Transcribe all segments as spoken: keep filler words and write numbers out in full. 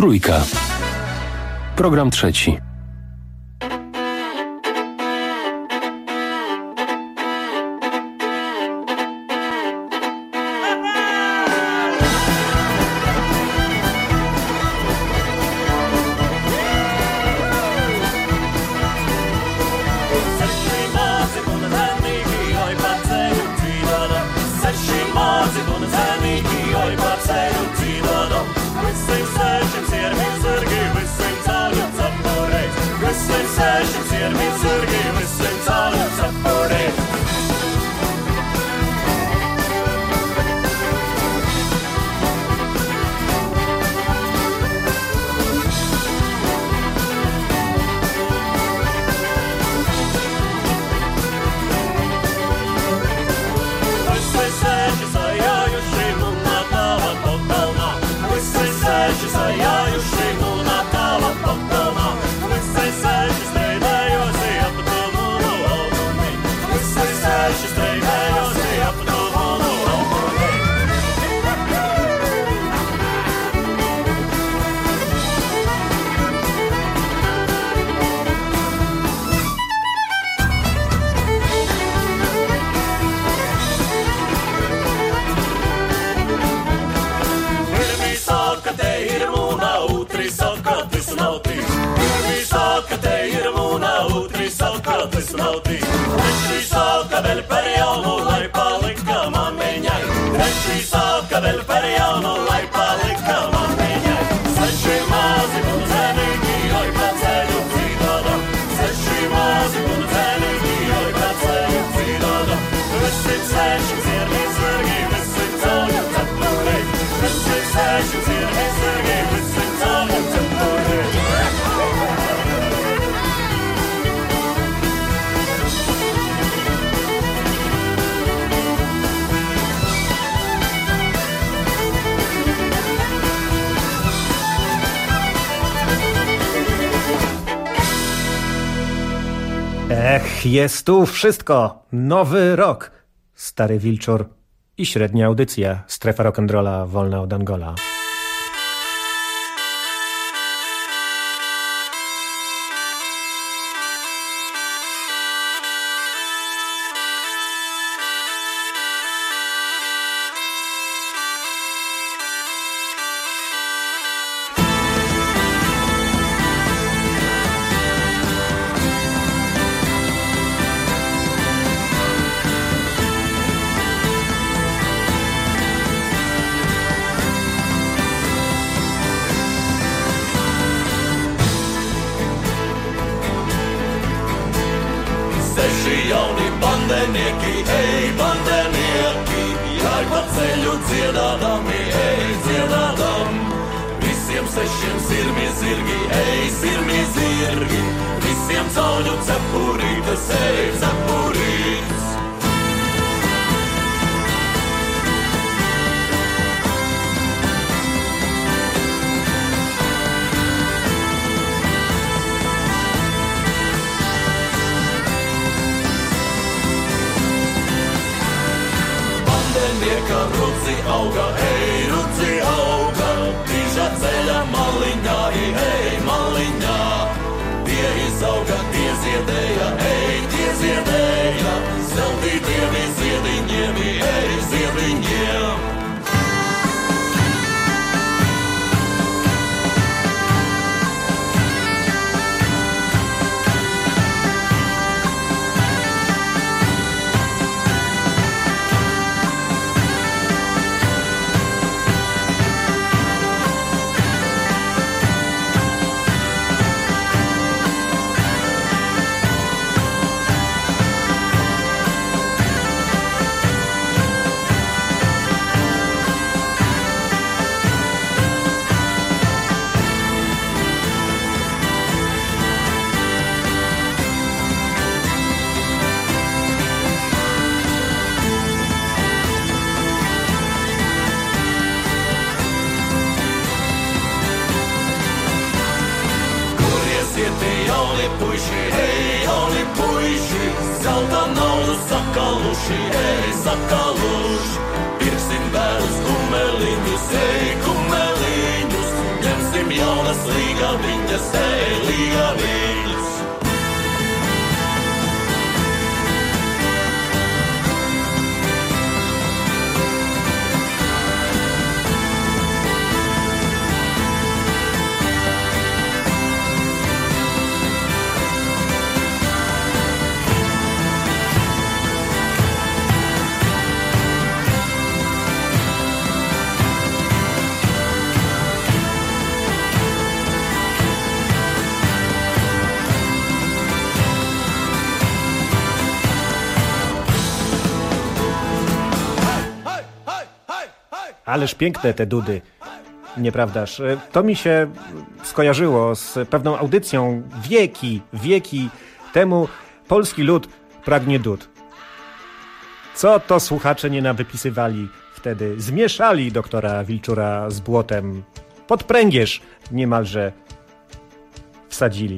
Trójka. Program trzeci. Ech, jest tu wszystko. Nowy rok. Stary Wilczur i średnia audycja. Strefa rock'n'rolla wolna od Angola. sakaluši, ej, sakaluši, pirksim bērus kumeliņus, ej, kumeliņus, ņemsim jau veseli gavilc. Ależ piękne te dudy, nieprawdaż? To mi się skojarzyło z pewną audycją wieki, wieki temu. Polski lud pragnie dud. Co to słuchacze nie nawypisywali wtedy? Zmieszali doktora Wilczura z błotem. Pod pręgierz niemalże wsadzili.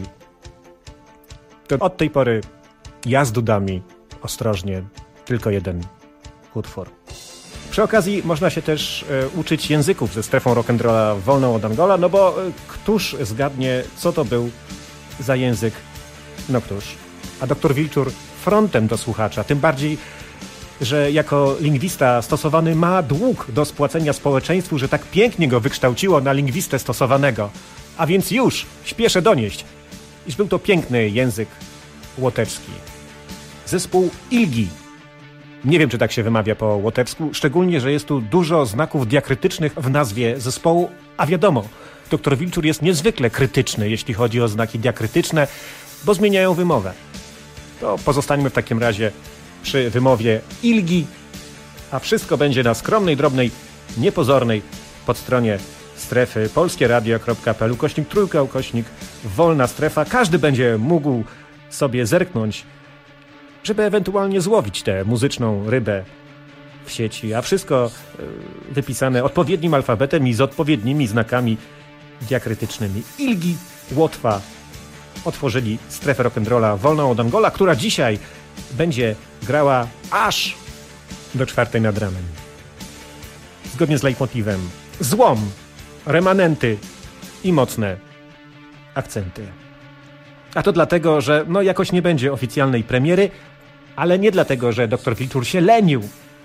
To od tej pory ja z dudami ostrożnie, tylko jeden utwór. Przy okazji można się też e, uczyć języków ze strefą rock'n'rolla wolną od Angola, no bo e, któż zgadnie, co to był za język? No któż? A doktor Wilczur frontem do słuchacza, tym bardziej, że jako lingwista stosowany ma dług do spłacenia społeczeństwu, że tak pięknie go wykształciło na lingwistę stosowanego. A więc już śpieszę donieść, iż był to piękny język łotewski. Zespół Ilgi. Nie wiem, czy tak się wymawia po łotewsku, szczególnie, że jest tu dużo znaków diakrytycznych w nazwie zespołu, a wiadomo, doktor Wilczur jest niezwykle krytyczny, jeśli chodzi o znaki diakrytyczne, bo zmieniają wymowę. To pozostańmy w takim razie przy wymowie Ilgi, a wszystko będzie na skromnej, drobnej, niepozornej podstronie strefy polskieradio.pl ukośnik trójka, ukośnik wolna strefa. Każdy będzie mógł sobie zerknąć, żeby ewentualnie złowić tę muzyczną rybę w sieci, a wszystko wypisane odpowiednim alfabetem i z odpowiednimi znakami diakrytycznymi. Ilgi, Łotwa otworzyli strefę rock'n'rolla wolną od Angola, która dzisiaj będzie grała aż do czwartej nad ranem. Zgodnie z leitmotivem złom, remanenty i mocne akcenty. A to dlatego, że no jakoś nie będzie oficjalnej premiery, ale nie dlatego, że doktor Wilczur się lenił.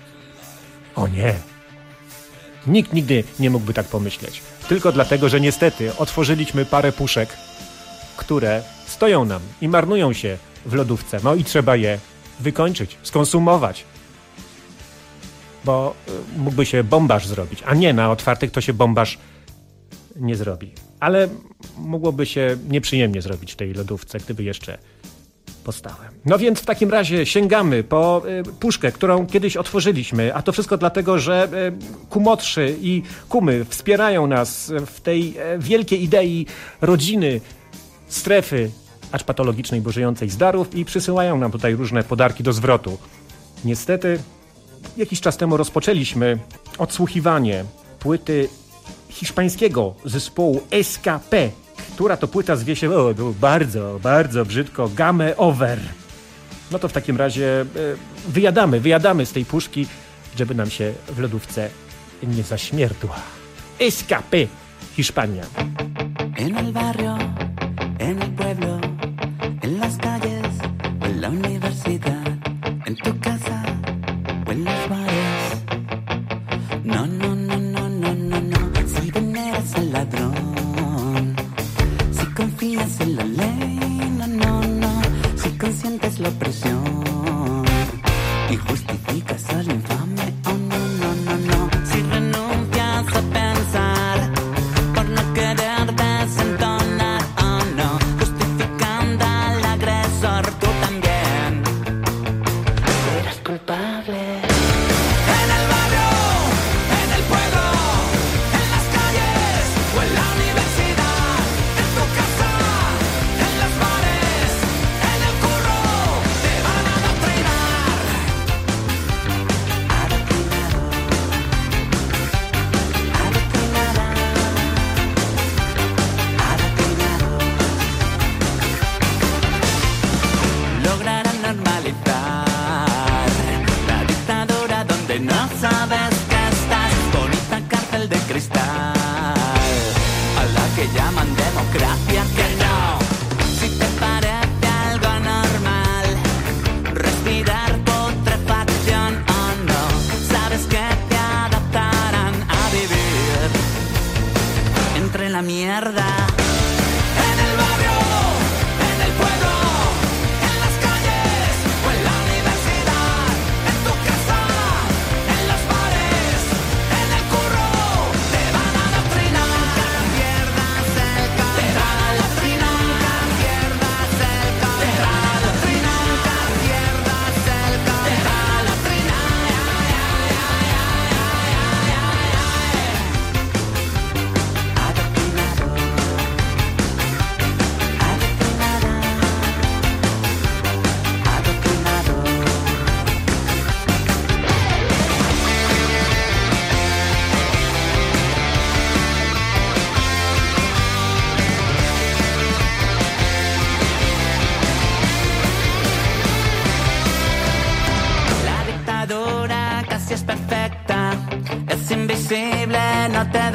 O nie. Nikt nigdy nie mógłby tak pomyśleć. Tylko dlatego, że niestety otworzyliśmy parę puszek, które stoją nam i marnują się w lodówce. No i trzeba je wykończyć, skonsumować. Bo y, mógłby się bombaż zrobić, a nie na otwartych to się bombaż nie zrobi. Ale mogłoby się nieprzyjemnie zrobić w tej lodówce, gdyby jeszcze postałem. No więc w takim razie sięgamy po y, puszkę, którą kiedyś otworzyliśmy, a to wszystko dlatego, że y, kumotrzy i kumy wspierają nas w tej y, wielkiej idei rodziny, strefy, acz patologicznej, bo żyjącej z darów i przysyłają nam tutaj różne podarki do zwrotu. Niestety jakiś czas temu rozpoczęliśmy odsłuchiwanie płyty hiszpańskiego zespołu S K P, która to płyta zwie się o, bardzo, bardzo brzydko Game Over. No to w takim razie wyjadamy, wyjadamy z tej puszki, żeby nam się w lodówce nie zaśmierdła. S K P, Hiszpania. En el barrio, en el pueblo, en las calles, en la universidad, en tu casa o en los bares. No, no, no, no, no, no, no. Si veneras al ladrón, si confías en la ley, no, no, no. Si consientes la opresión y justificas al infame, oh, no, no, no, no. Si renuncias a pensar por no querer desentonar, oh, no. Justificando al agresor, tú también eres culpable.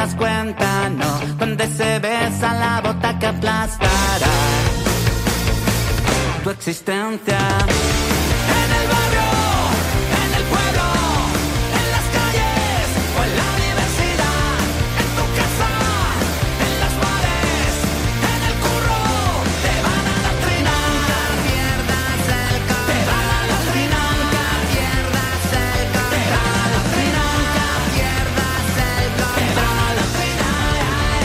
das cuenta, no, donde se besa la bota que aplastará tu existencia. En el barrio, en el pueblo, en las calles o en la universidad, en tu casa, en las bares, en el curro, te van a adoctrinar. Pierdas el camino, te van a adoctrinar. Pierdas el camino, te van a adoctrinar. Pierdas el camino, te van a adoctrinar.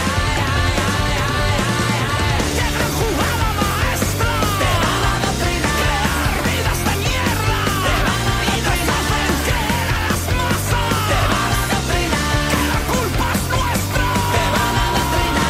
¡Qué gran jugada maestra! Te van a adoctrinar. Crear vidas de mierda. Te van a adoctrinar. Y deshacen creer a las masas. Te van a adoctrinar. Que la culpa es nuestra. Te van a adoctrinar.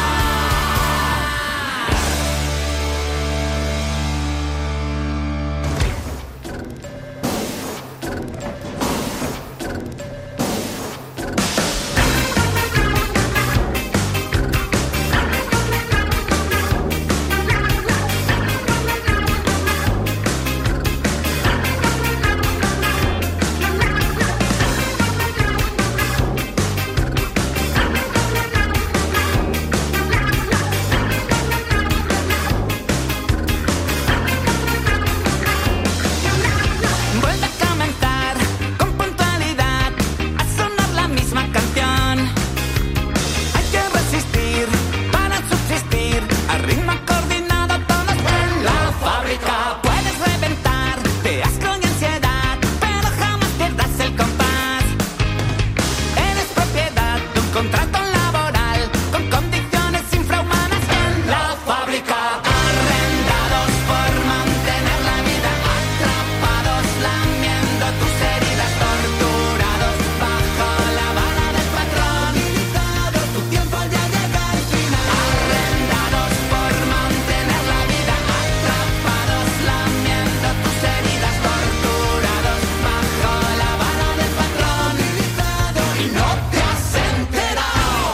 Vuelve a comentar con puntualidad a sonar la misma canción. Hay que resistir para subsistir a ritmo coordinado todos en la fábrica. Puedes reventar de asco y ansiedad, pero jamás pierdas el compás. Eres propiedad de un contrato laboral con condiciones infrahumanas en la fábrica. Arrendados por mantener la vida, atrapados lamiendo tus heridas, torturados bajo la vara del patrón. Tu tiempo ya llega al final. Arrendados por mantener la vida, atrapados lamiendo tus heridas, torturados bajo la vara del patrón. Y no te has enterado.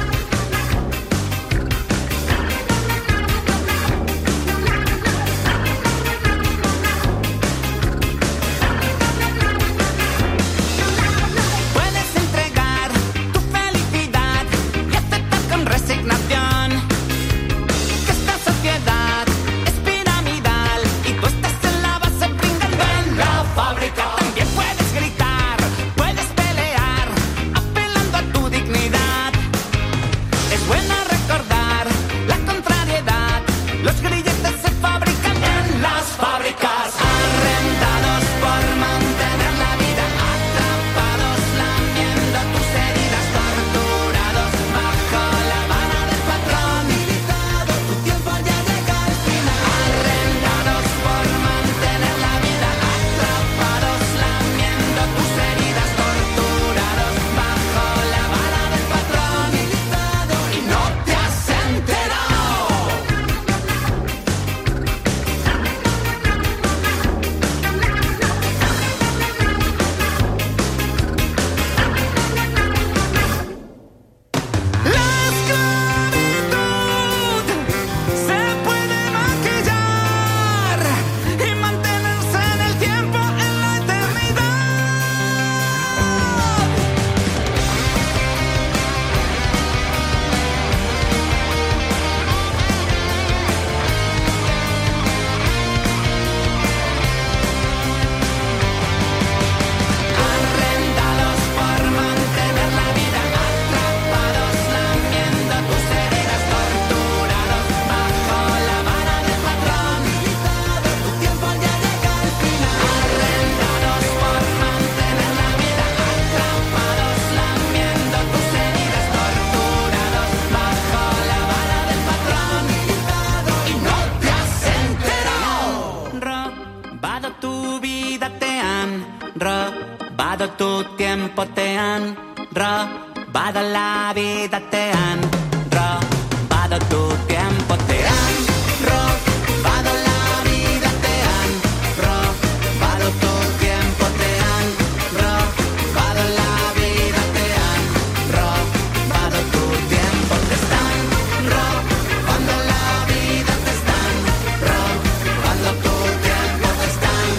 Puedes entregar tu felicidad y aceptar con resignación que esta sociedad es piramidal y tú estás en la base brincando en la fábrica. También puedes gritar, puedes pelear, apelando a tu dignidad. Es bueno recordar la contrariedad. Los grilletes se fabrican en las fábricas. Arrendados por mantener la vida, atrapados lamiendo tus heridas, torturados bajo la vara del patrón. Tu tiempo ya llega al final. Arrendados por mantener la vida, atrapados lamiendo tus heridas, torturados bajo la vara del patrón. Y no te has enterado. La esclavitud se puede maquillar y mantenerse en el tiempo, en la eternidad. Arrendados por mantener la vida, atrapados lamiendo tus heridas, torturados bajo la vara del patrón. Tu tiempo ya llega al final. Arrendados por mantener la vida, atrapados lamiendo tus heridas, torturados bajo la vara del patrón. Y no te has enterado. Robado tu vida, te han robado tu tiempo, te han robado la vida, te han robado tu tiempo, te han robado la vida, te han robado tu tiempo, te han robado la vida, te han robado tu tiempo, te están robando la vida, te están robando tu tiempo, te están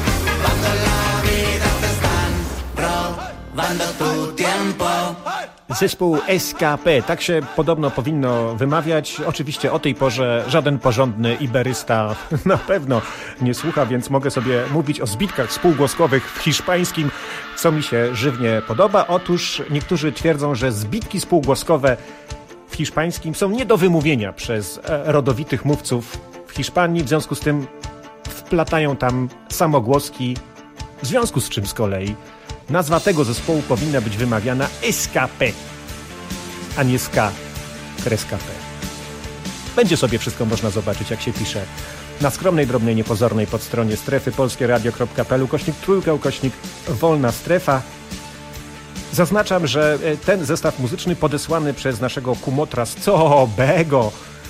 robando la vida, te están robando tu tiempo. Zespół S K P, tak się podobno powinno wymawiać. Oczywiście o tej porze żaden porządny iberysta na pewno nie słucha, więc mogę sobie mówić o zbitkach spółgłoskowych w hiszpańskim, co mi się żywnie podoba. Otóż niektórzy twierdzą, że zbitki spółgłoskowe w hiszpańskim są nie do wymówienia przez rodowitych mówców w Hiszpanii, w związku z tym wplatają tam samogłoski, w związku z czym z kolei nazwa tego zespołu powinna być wymawiana S K P, a nie Ska, kreska P. Będzie sobie wszystko można zobaczyć, jak się pisze na skromnej, drobnej, niepozornej podstronie strefy polskieradio kropka p l ukośnik trójka, ukośnik wolna strefa. Zaznaczam, że ten zestaw muzyczny podesłany przez naszego kumotra z Cobego.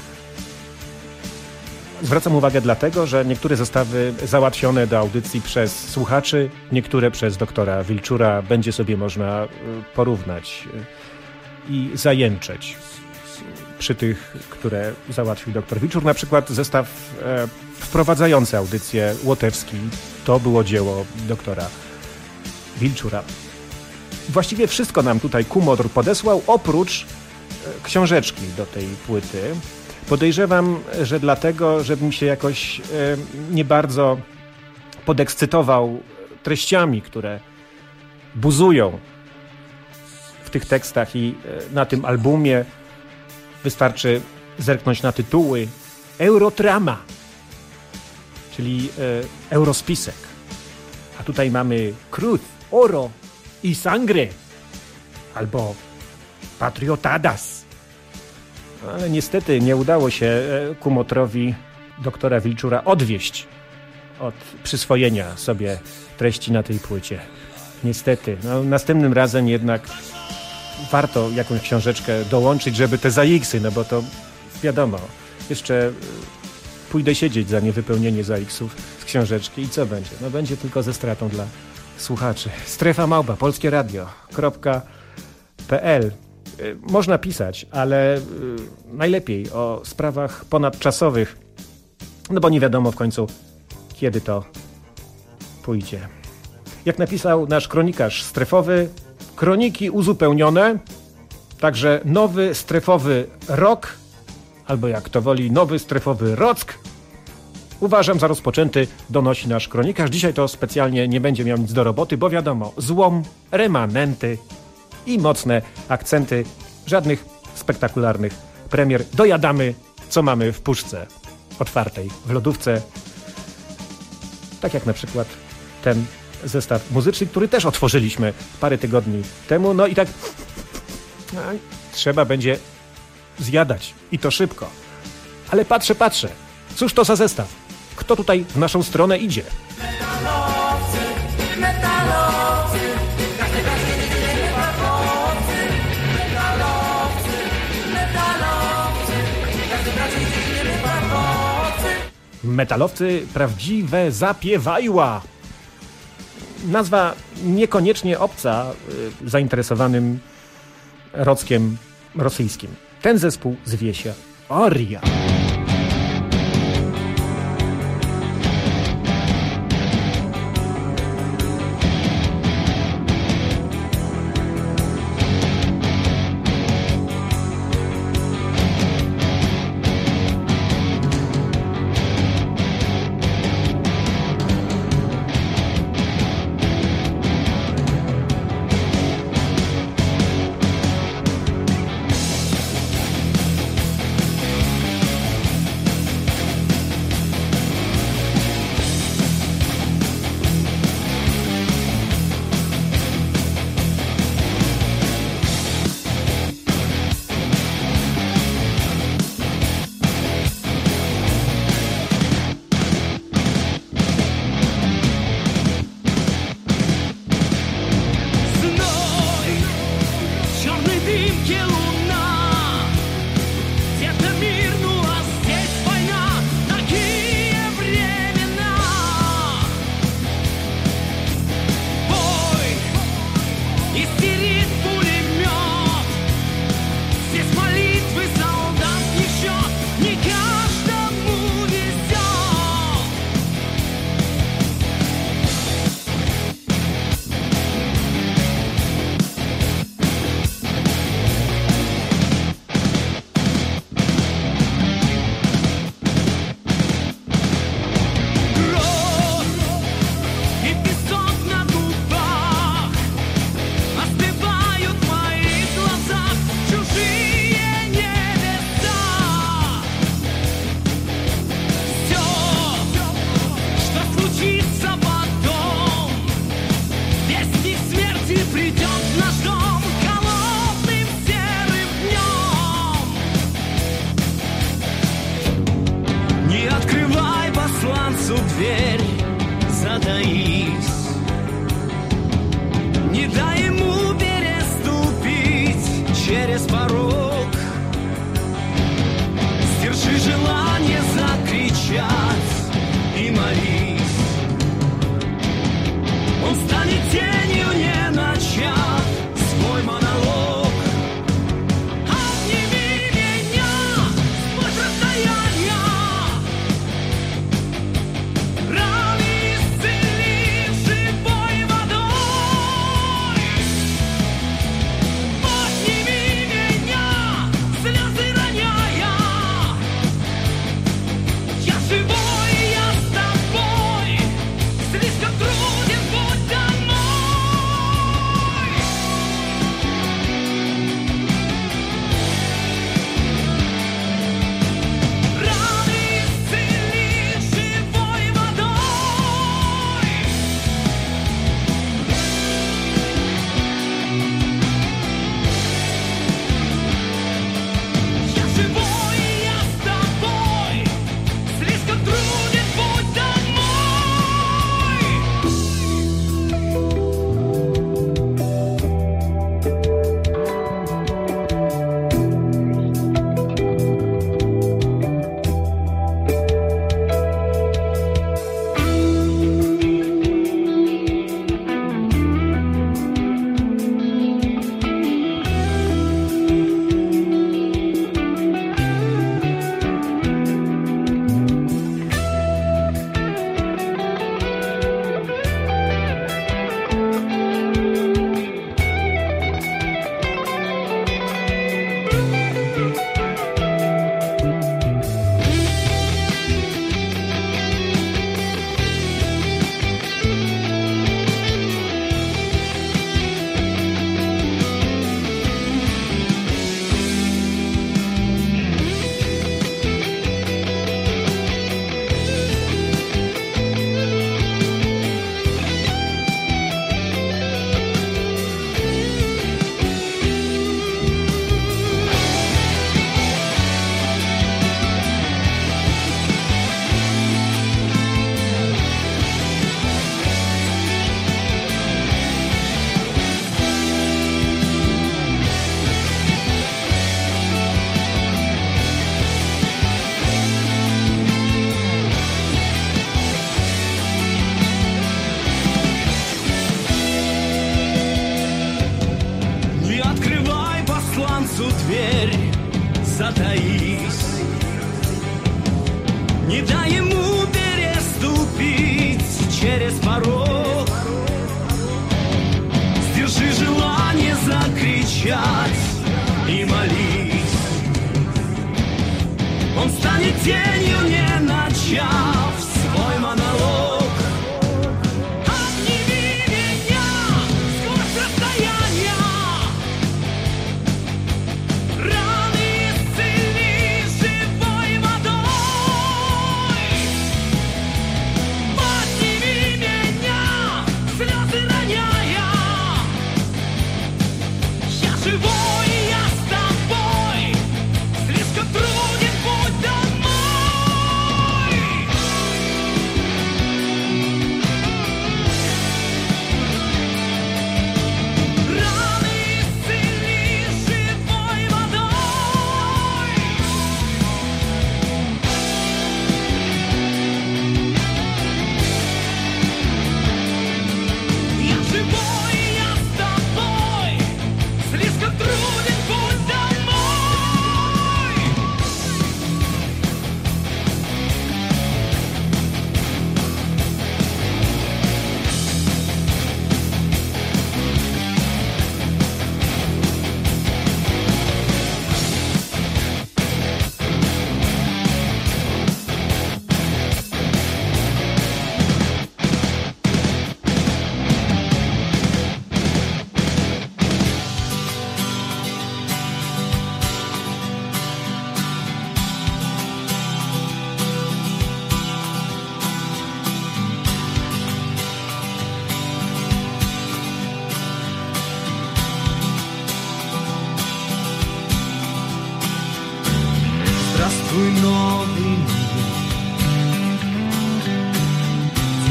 Zwracam uwagę dlatego, że niektóre zestawy załatwione do audycji przez słuchaczy, niektóre przez doktora Wilczura będzie sobie można porównać i zajęczeć przy tych, które załatwił doktor Wilczur. Na przykład zestaw e, wprowadzający audycję Łotewski to było dzieło doktora Wilczura. Właściwie wszystko nam tutaj kumotr podesłał, oprócz e, książeczki do tej płyty. Podejrzewam, że dlatego, żebym się jakoś e, nie bardzo podekscytował treściami, które buzują w tych tekstach i e, na tym albumie. Wystarczy zerknąć na tytuły. Eurotrama, czyli e, eurospisek. A tutaj mamy Cruz, Oro i Sangre albo Patriotadas. Ale niestety nie udało się kumotrowi doktora Wilczura odwieść od przyswojenia sobie treści na tej płycie. Niestety. No, następnym razem jednak warto jakąś książeczkę dołączyć, żeby te zaiksy, no bo to wiadomo, jeszcze pójdę siedzieć za niewypełnienie zaiksów z książeczki i co będzie? No będzie tylko ze stratą dla słuchaczy. Strefa małpa, polskieradio kropka p l. Można pisać, ale najlepiej o sprawach ponadczasowych, no bo nie wiadomo w końcu, kiedy to pójdzie. Jak napisał nasz kronikarz strefowy, kroniki uzupełnione, także nowy strefowy rok, albo jak to woli, nowy strefowy rock, uważam za rozpoczęty, donosi nasz kronikarz. Dzisiaj to specjalnie nie będzie miał nic do roboty, bo wiadomo, złom, remanenty i mocne akcenty, żadnych spektakularnych premier. Dojadamy, co mamy w puszce otwartej, w lodówce. Tak jak na przykład ten zestaw muzyczny, który też otworzyliśmy parę tygodni temu. No i tak no, trzeba będzie zjadać i to szybko. Ale patrzę, patrzę. Cóż to za zestaw? Kto tutaj w naszą stronę idzie? Metalowcy, metalowcy, każdy każdy nie fachowcy. Metalowcy, metalowcy, każdy każdy nie fachowcy. Metalowcy prawdziwe zapiewajła. Nazwa niekoniecznie obca y, zainteresowanym rockiem rosyjskim. Ten zespół zwie się Oria.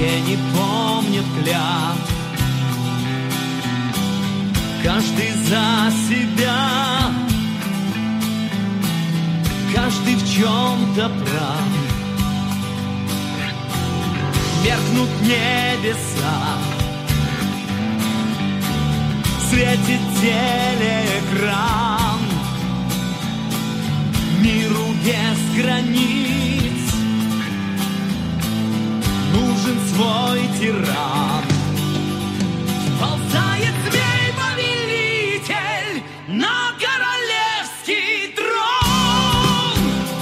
тени помнят клят. Каждый за себя, каждый в чем-то прав. Меркнут небеса, светит телеэкран. Миру без границ нужен свой тиран. Ползает змей-повелитель на королевский трон,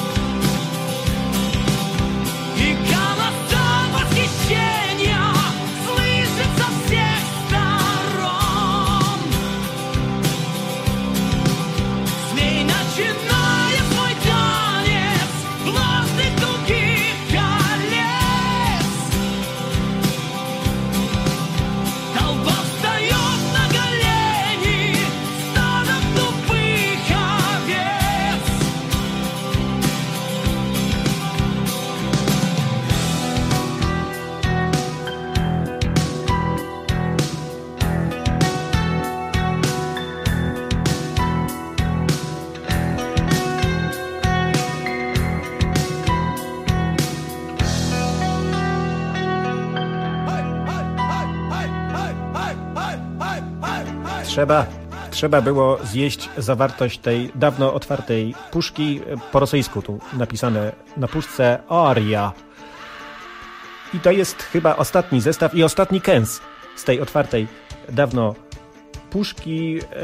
и голоса восхищения слышат со всех сторон. Змей начинает свой танец властных тугих колец. Толпа встает на колени стадом тупых овец. Trzeba, trzeba było zjeść zawartość tej dawno otwartej puszki, po rosyjsku tu napisane na puszce aria. I to jest chyba ostatni zestaw i ostatni kęs z tej otwartej dawno puszki. E,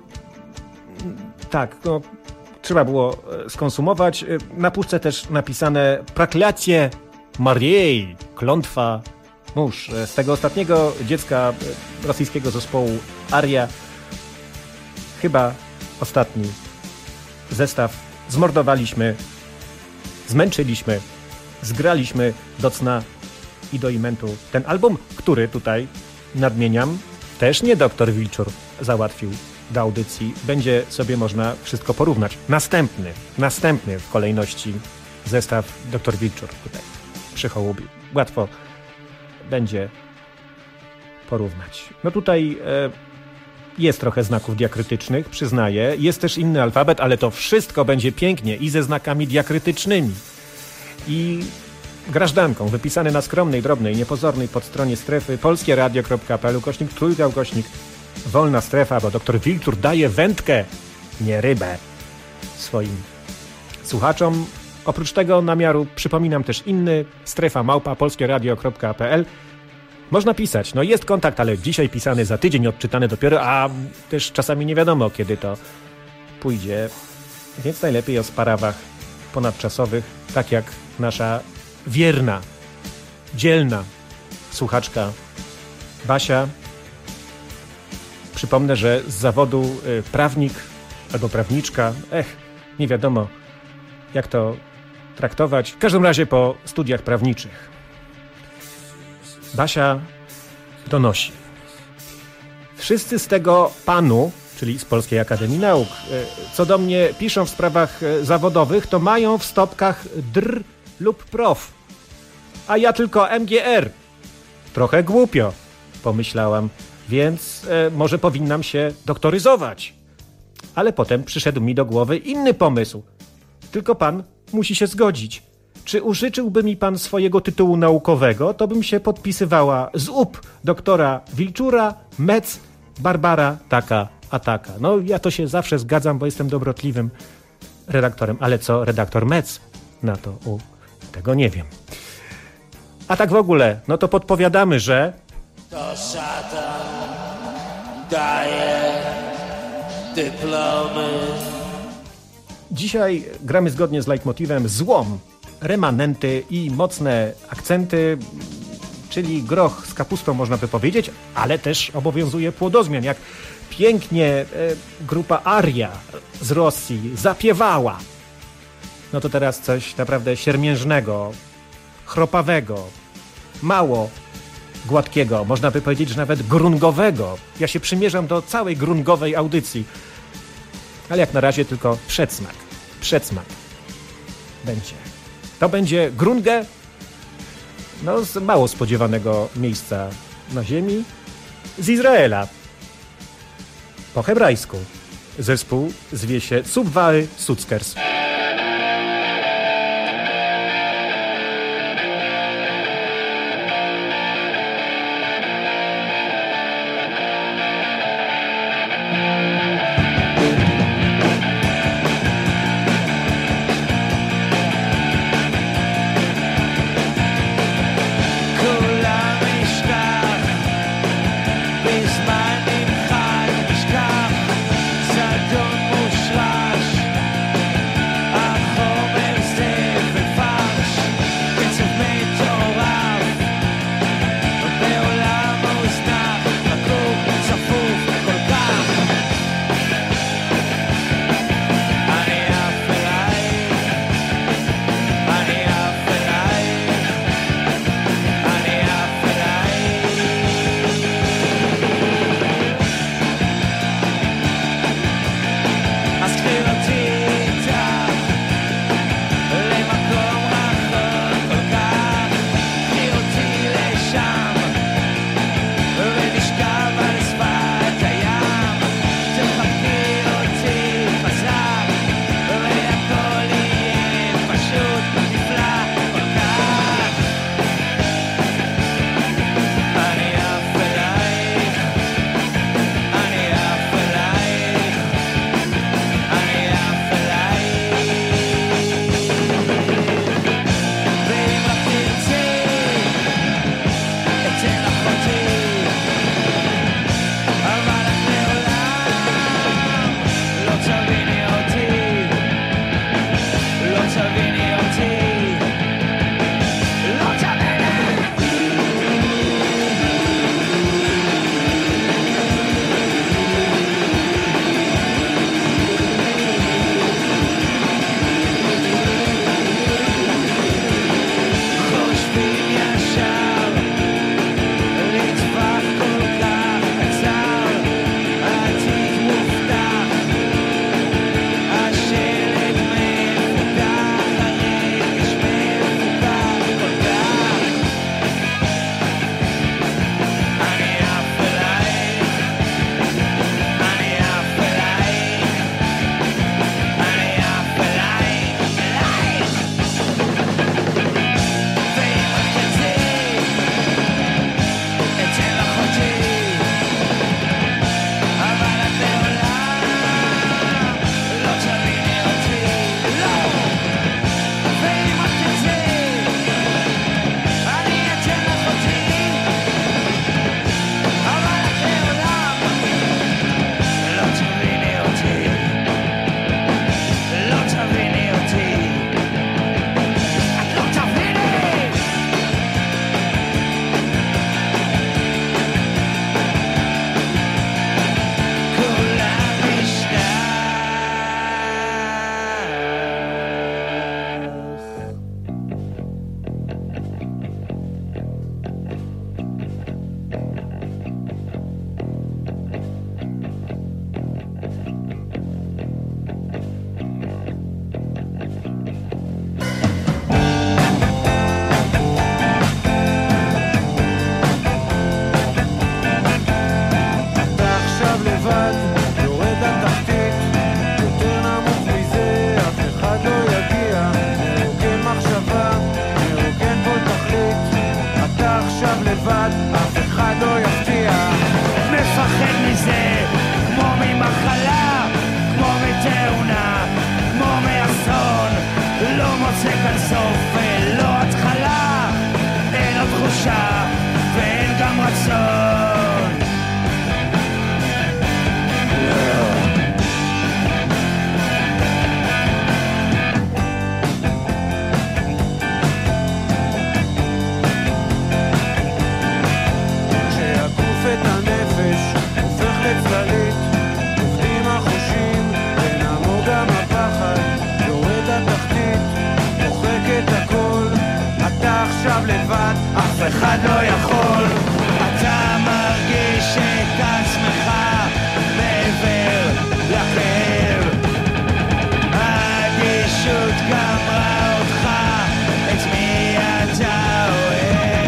tak, no, trzeba było skonsumować. Na puszce też napisane Prokляcie Mariei, klątwa mórz. Z tego ostatniego dziecka rosyjskiego zespołu Aria chyba ostatni zestaw. Zmordowaliśmy, zmęczyliśmy, zgraliśmy do cna i do imentu ten album, który tutaj nadmieniam, też nie doktor Wilczur załatwił do audycji. Będzie sobie można wszystko porównać. Następny, następny w kolejności zestaw doktor Wilczur tutaj przychołubił. Łatwo będzie porównać. No tutaj e, jest trochę znaków diakrytycznych, przyznaję. Jest też inny alfabet, ale to wszystko będzie pięknie i ze znakami diakrytycznymi. I grażdanką wypisany na skromnej, drobnej, niepozornej podstronie strefy polskieradio kropka p l ukośnik trójkąt ukośnik wolna strefa, bo doktor Wilczur daje wędkę, nie rybę swoim słuchaczom. Oprócz tego namiaru przypominam też inny, strefa małpa polskieradio kropka p l. Można pisać, no jest kontakt, ale dzisiaj pisany, za tydzień odczytany dopiero, a też czasami nie wiadomo, kiedy to pójdzie. Więc najlepiej o sprawach ponadczasowych, tak jak nasza wierna, dzielna słuchaczka Basia. Przypomnę, że z zawodu y, prawnik albo prawniczka, ech, nie wiadomo jak to traktować. W każdym razie po studiach prawniczych. Basia donosi. Wszyscy z tego panu, czyli z Polskiej Akademii Nauk, co do mnie piszą w sprawach zawodowych, to mają w stopkach dr lub prof. A ja tylko M G R. Trochę głupio, pomyślałam, więc e, może powinnam się doktoryzować. Ale potem przyszedł mi do głowy inny pomysł. Tylko pan musi się zgodzić. Czy użyczyłby mi pan swojego tytułu naukowego, to bym się podpisywała z U P doktora Wilczura, Mec, Barbara, taka, a taka. No ja to się zawsze zgadzam, bo jestem dobrotliwym redaktorem. Ale co redaktor Mec na to? U, tego nie wiem. A tak w ogóle, no to podpowiadamy, że... To szatan daje dyplomy. Dzisiaj gramy zgodnie z leitmotivem złom, remanenty i mocne akcenty, czyli groch z kapustą można by powiedzieć, ale też obowiązuje płodozmian, jak pięknie e, grupa Aria z Rosji zapiewała. No to teraz coś naprawdę siermiężnego, chropawego, mało gładkiego, można by powiedzieć, że nawet grungowego. Ja się przymierzam do całej grungowej audycji, ale jak na razie tylko przedsmak, przedsmak będzie. To będzie grunge no, z mało spodziewanego miejsca na ziemi, z Izraela. Po hebrajsku. Zespół zwie się Subwary Suckers. אחד לא יכול, אתה מרגיש את עצמך מעבר לכאב, האדישות גמרה אותך, את מי אתה אוהב?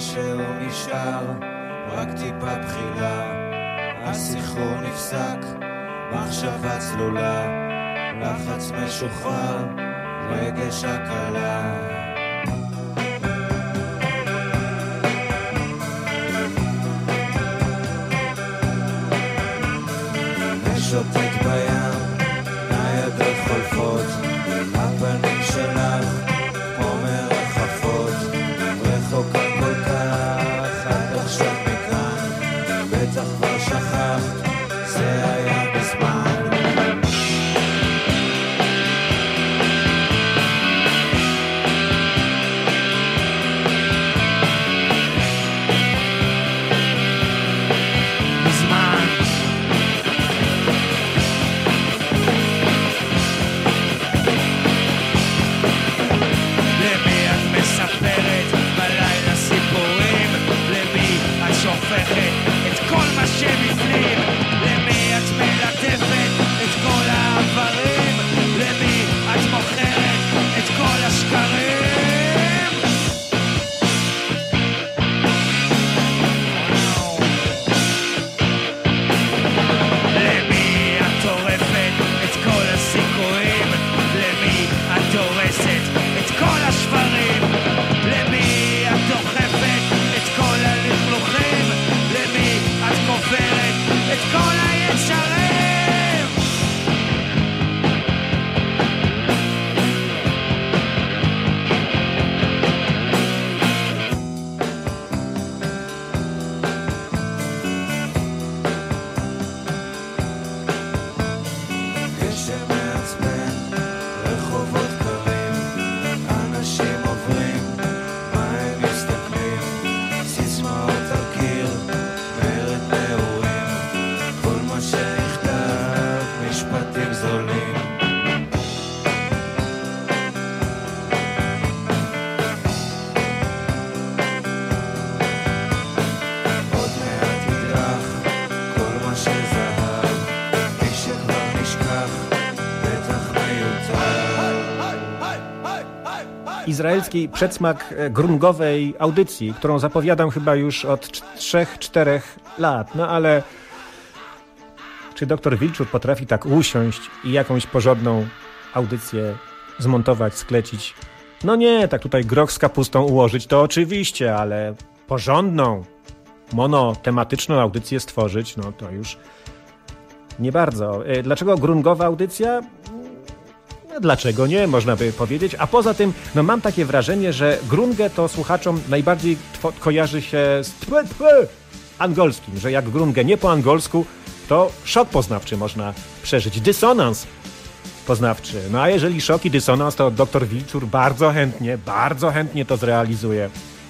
שהוא נשאר, רק טיפה בחילה. הסחרור נפסק, מחשבה צלולה, לחץ משוחרר, רגש הקלה. משוטט בים, ניידות חולפות, הפנים שלך כמו מרחפות, רחוקה כל כך, את עכשיו מכאן, בטח כבר שכחת, זה היה בזמן. את כל מה שבפנים, למי את מלטפת את כל העברים, למי את מוכרת את כל השקרים. למי את טורפת את כל הסיכויים, למי את דורסת את כל השברים, למי את דוחפת את כל הלכלוכים, למי את כופרת את כל היצרים. גשם מעצבן, רחובות קרים, אנשים עוברים, מה הם מסתכלים, סיסמאות על קיר, מרד נעורים, כל מה שנכתב, משפטים זולים. עוד מעט ידרך, כל מה שזהב, מי שכבר נשכח, בטח מיותר. Izraelski przedsmak e, grungowej audycji, którą zapowiadam chyba już od trzech, czterech lat. No ale czy doktor Wilczur potrafi tak usiąść i jakąś porządną audycję zmontować, sklecić? No nie, tak tutaj groch z kapustą ułożyć to oczywiście, ale porządną, monotematyczną audycję stworzyć, no to już nie bardzo. E, Dlaczego grungowa audycja? No, dlaczego nie, można by powiedzieć. A poza tym, no mam takie wrażenie, że grunge to słuchaczom najbardziej two- kojarzy się z twe, twe, angolskim, że jak grunge nie po angolsku, to szok poznawczy można przeżyć, dysonans poznawczy. No a jeżeli szok i dysonans, to doktor Wilczur bardzo chętnie, bardzo chętnie to zrealizuje.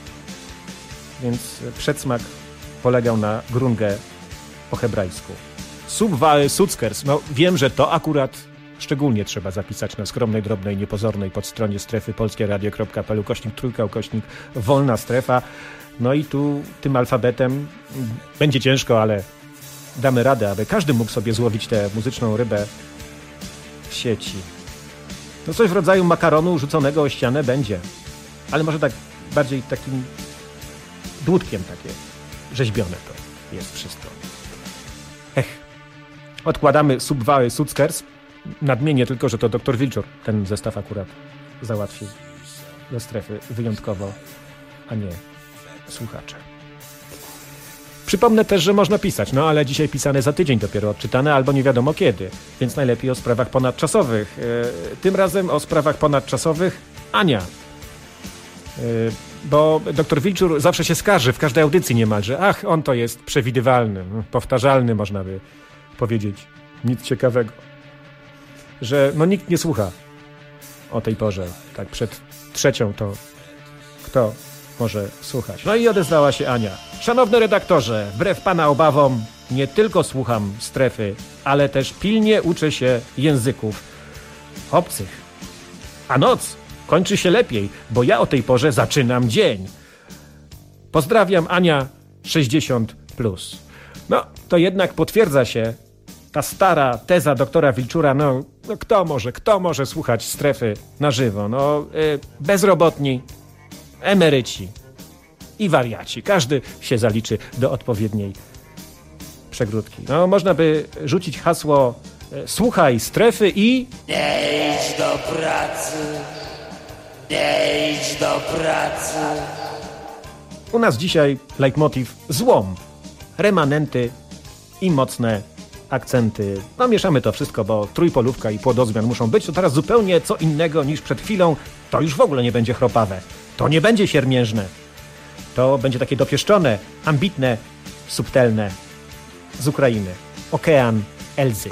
Więc przedsmak polegał na grunge po hebrajsku. Subwae Suckers, no wiem, że to akurat szczególnie trzeba zapisać na skromnej, drobnej, niepozornej podstronie strefy polskieradio kropka p l ukośnik trójka ukośnik wolna strefa. No i tu tym alfabetem będzie ciężko, ale damy radę, aby każdy mógł sobie złowić tę muzyczną rybę w sieci. No coś w rodzaju makaronu rzuconego o ścianę będzie, ale może tak bardziej takim dłutkiem takie rzeźbione to jest wszystko. Ech, odkładamy Subwae Suckers. Nadmienię tylko, że to doktor Wilczur ten zestaw akurat załatwił do strefy wyjątkowo, a nie słuchacze. Przypomnę też, że można pisać, no ale dzisiaj pisane za tydzień dopiero odczytane, albo nie wiadomo kiedy, więc najlepiej o sprawach ponadczasowych. Yy, tym razem o sprawach ponadczasowych Ania. Yy, bo doktor Wilczur zawsze się skarży w każdej audycji niemalże. Ach, on to jest przewidywalny, powtarzalny, można by powiedzieć. Nic ciekawego. Że no nikt nie słucha o tej porze. Tak przed trzecią to kto może słuchać? No i odezwała się Ania. Szanowny redaktorze, wbrew pana obawom nie tylko słucham strefy, ale też pilnie uczę się języków obcych. A noc kończy się lepiej, bo ja o tej porze zaczynam dzień. Pozdrawiam, Ania sześćdziesiąt plus. No, to jednak potwierdza się ta stara teza doktora Wilczura, no, no kto może, kto może słuchać strefy na żywo? No, y, bezrobotni, emeryci i wariaci. Każdy się zaliczy do odpowiedniej przegródki. No, można by rzucić hasło e, słuchaj strefy i... Nie idź do pracy, nie idź do pracy. U nas dzisiaj leitmotiv złom, remanenty i mocne akcenty. No mieszamy to wszystko, bo trójpolówka i płodozmian muszą być. To teraz zupełnie co innego niż przed chwilą. To już w ogóle nie będzie chropawe. To nie będzie siermiężne. To będzie takie dopieszczone, ambitne, subtelne. Z Ukrainy. Okean Elzy.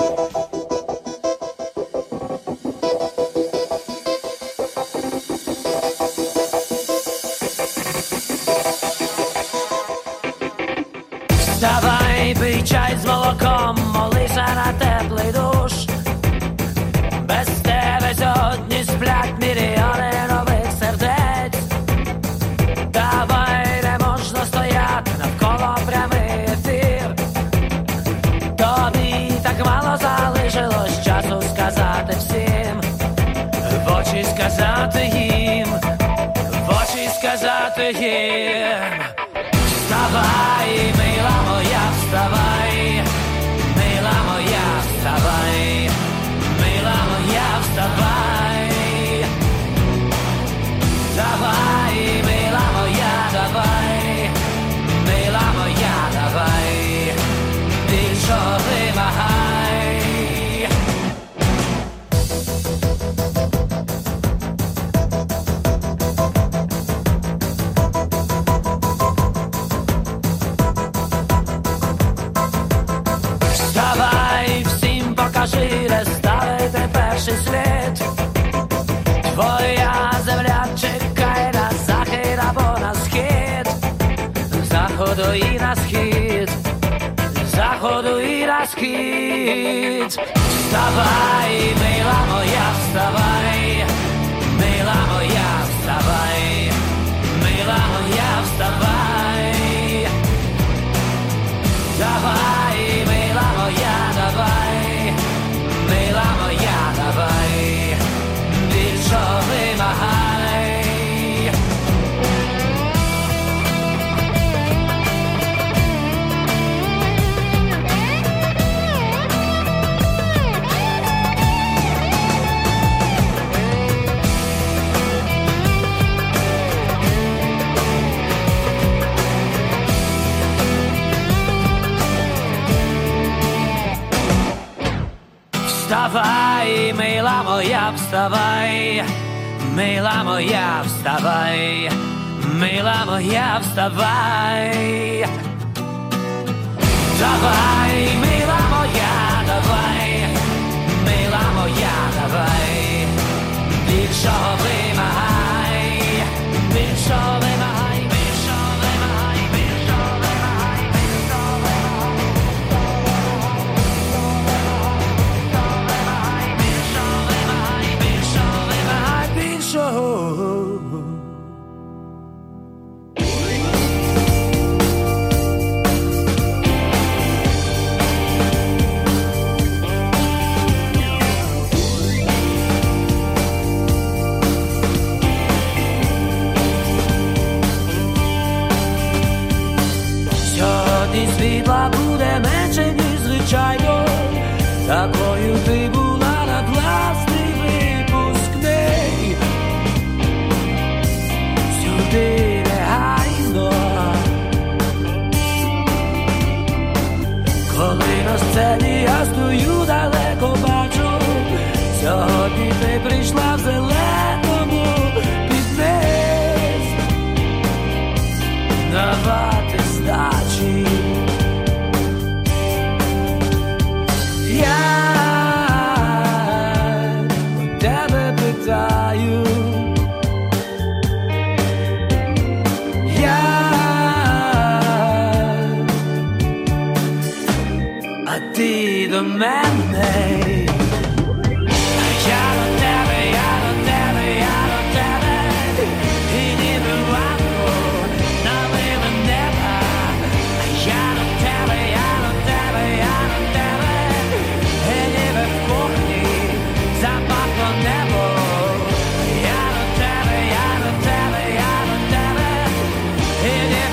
Wstawaj, pij czaj z молоком, молися на теплий душ. Без тебе сьогодні сплять мільйони нових сердець. Давай, не можна стояти навколо прямий ефір. Тобі так мало залишилось часу сказати всім. В очі сказати їм, в очі сказати їм. Wstawaj, mila moja, wstawaj, mila moja, wstawaj, mila moja, wstawaj. Dawaj, mila moja, dawaj, mila moja, dawaj, bільше вимагай. Покажи, де ставити перший слід. Твоя земля чекає на захід або на схід. З заходу і на схід, з заходу і на схід. Вставай, мила моя, вставай, мила моя, вставай, мила моя, вставай. Давай, мила моя, давай. Мила моя, давай, більше вимагай. Wstawaj, mila moja, wstawaj, mila moja, wstawaj, mila moja, wstawaj. Dawaj, mila moja, dawaj, mila moja, dawaj, bільше вимагай, більше вимагай, більше вимагай, більше вимагай, більше світла буде менше, ніж звичайно. Такою ти була на власний випускний. Сюди негайно. Коли на сцені я стою далеко бачу, сьогодні ти прийшла в зеленому під низ. Давати здачі. Я тебе питаю, я, а ти до мене. Я до тебе, я до тебе, я до тебе, і ніби лампу налили неба. Я до тебе, я до тебе, я до тебе, і ніби в кухні запахло небо. Я до тебе, я до тебе, я до тебе, і ніби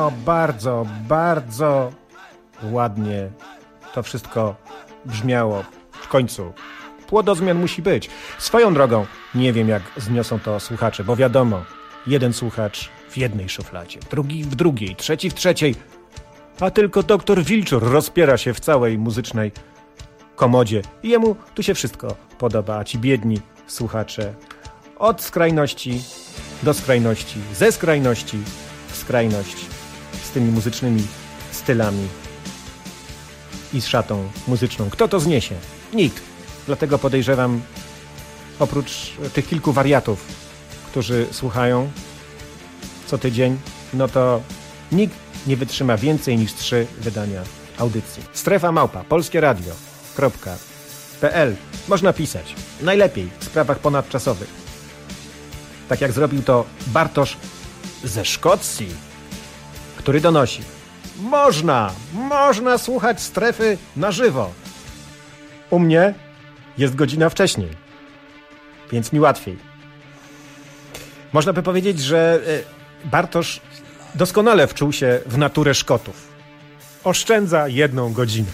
No bardzo, bardzo ładnie to wszystko brzmiało w końcu. Płodozmian musi być. Swoją drogą, nie wiem jak zniosą to słuchacze, bo wiadomo, jeden słuchacz w jednej szufladzie, drugi w drugiej, trzeci w trzeciej, a tylko doktor Wilczur rozpiera się w całej muzycznej komodzie i jemu tu się wszystko podoba, a ci biedni słuchacze od skrajności do skrajności, ze skrajności w skrajność z tymi muzycznymi stylami i z szatą muzyczną. Kto to zniesie? Nikt. Dlatego podejrzewam, oprócz tych kilku wariatów, którzy słuchają co tydzień, no to nikt nie wytrzyma więcej niż trzy wydania audycji. Strefa małpa polskie radio kropka p l. Można pisać. Najlepiej w sprawach ponadczasowych. Tak jak zrobił to Bartosz ze Szkocji, który donosi: Można, można słuchać strefy na żywo. U mnie jest godzina wcześniej, więc mi łatwiej. Można by powiedzieć, że Bartosz doskonale wczuł się w naturę Szkotów. Oszczędza jedną godzinę.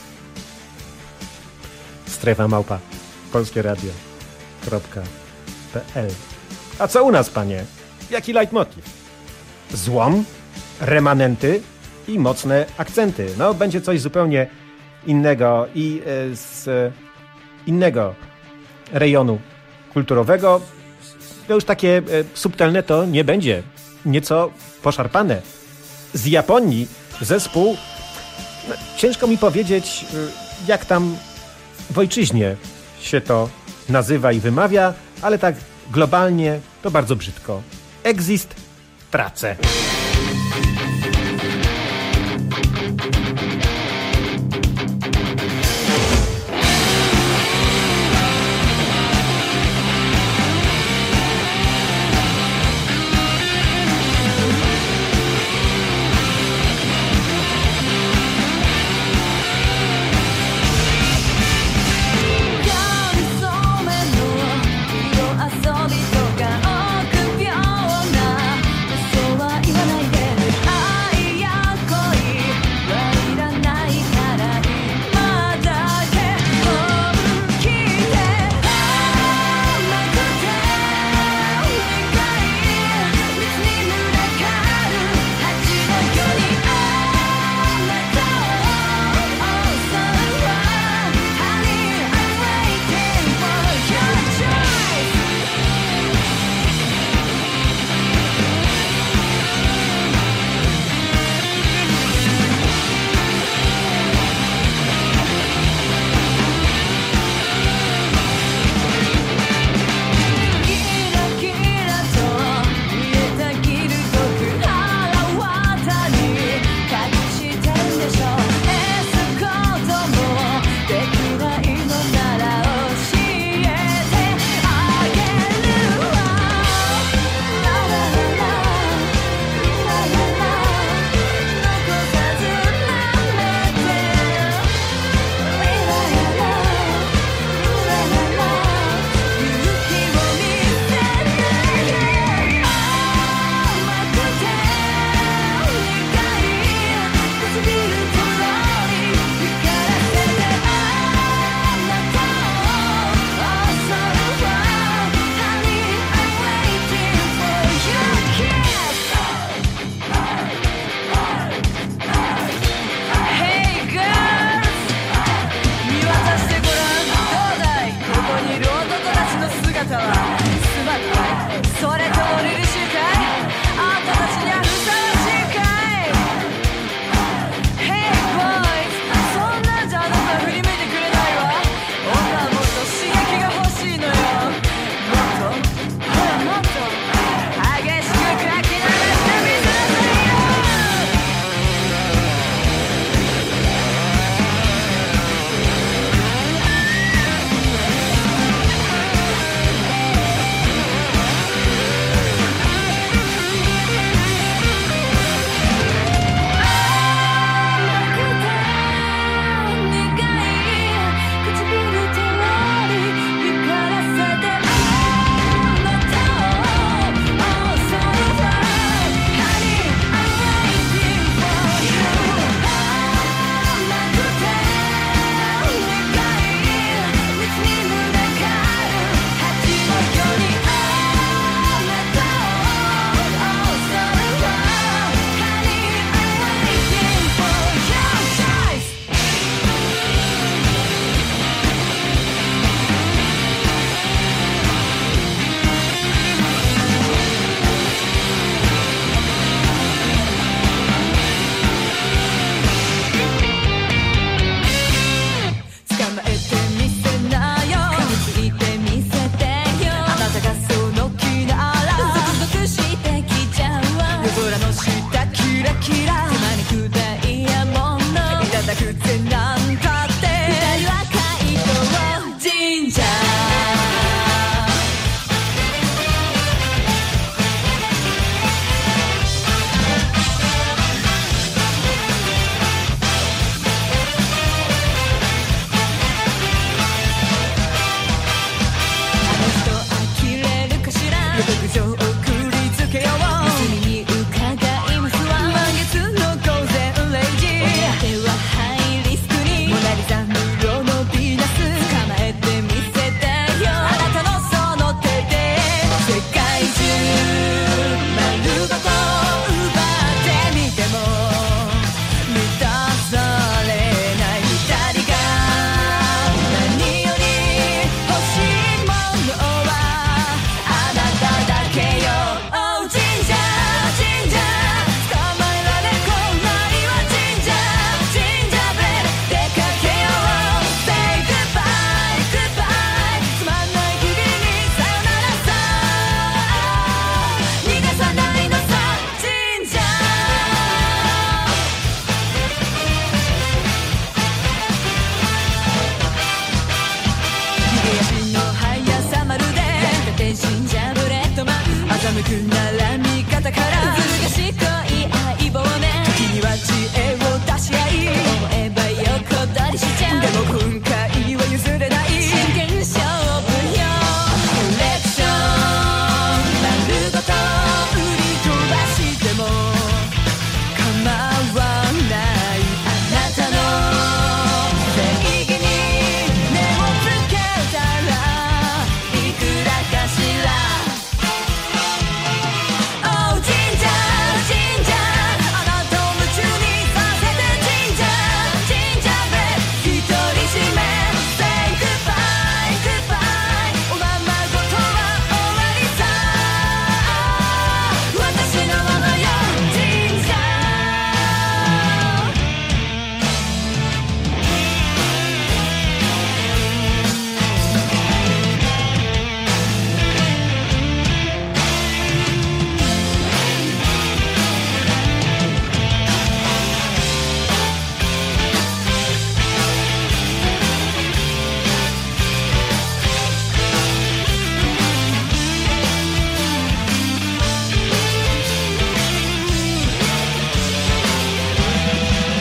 Strefa małpa polskie radio kropka p l. A co u nas, panie? Jaki leitmotiv? Złom, remanenty i mocne akcenty. No, będzie coś zupełnie innego i e, z e, innego rejonu kulturowego. To już takie e, subtelne to nie będzie. Nieco poszarpane. Z Japonii zespół, no, ciężko mi powiedzieć, e, jak tam w ojczyźnie się to nazywa i wymawia, ale tak globalnie to bardzo brzydko. Exist Trace.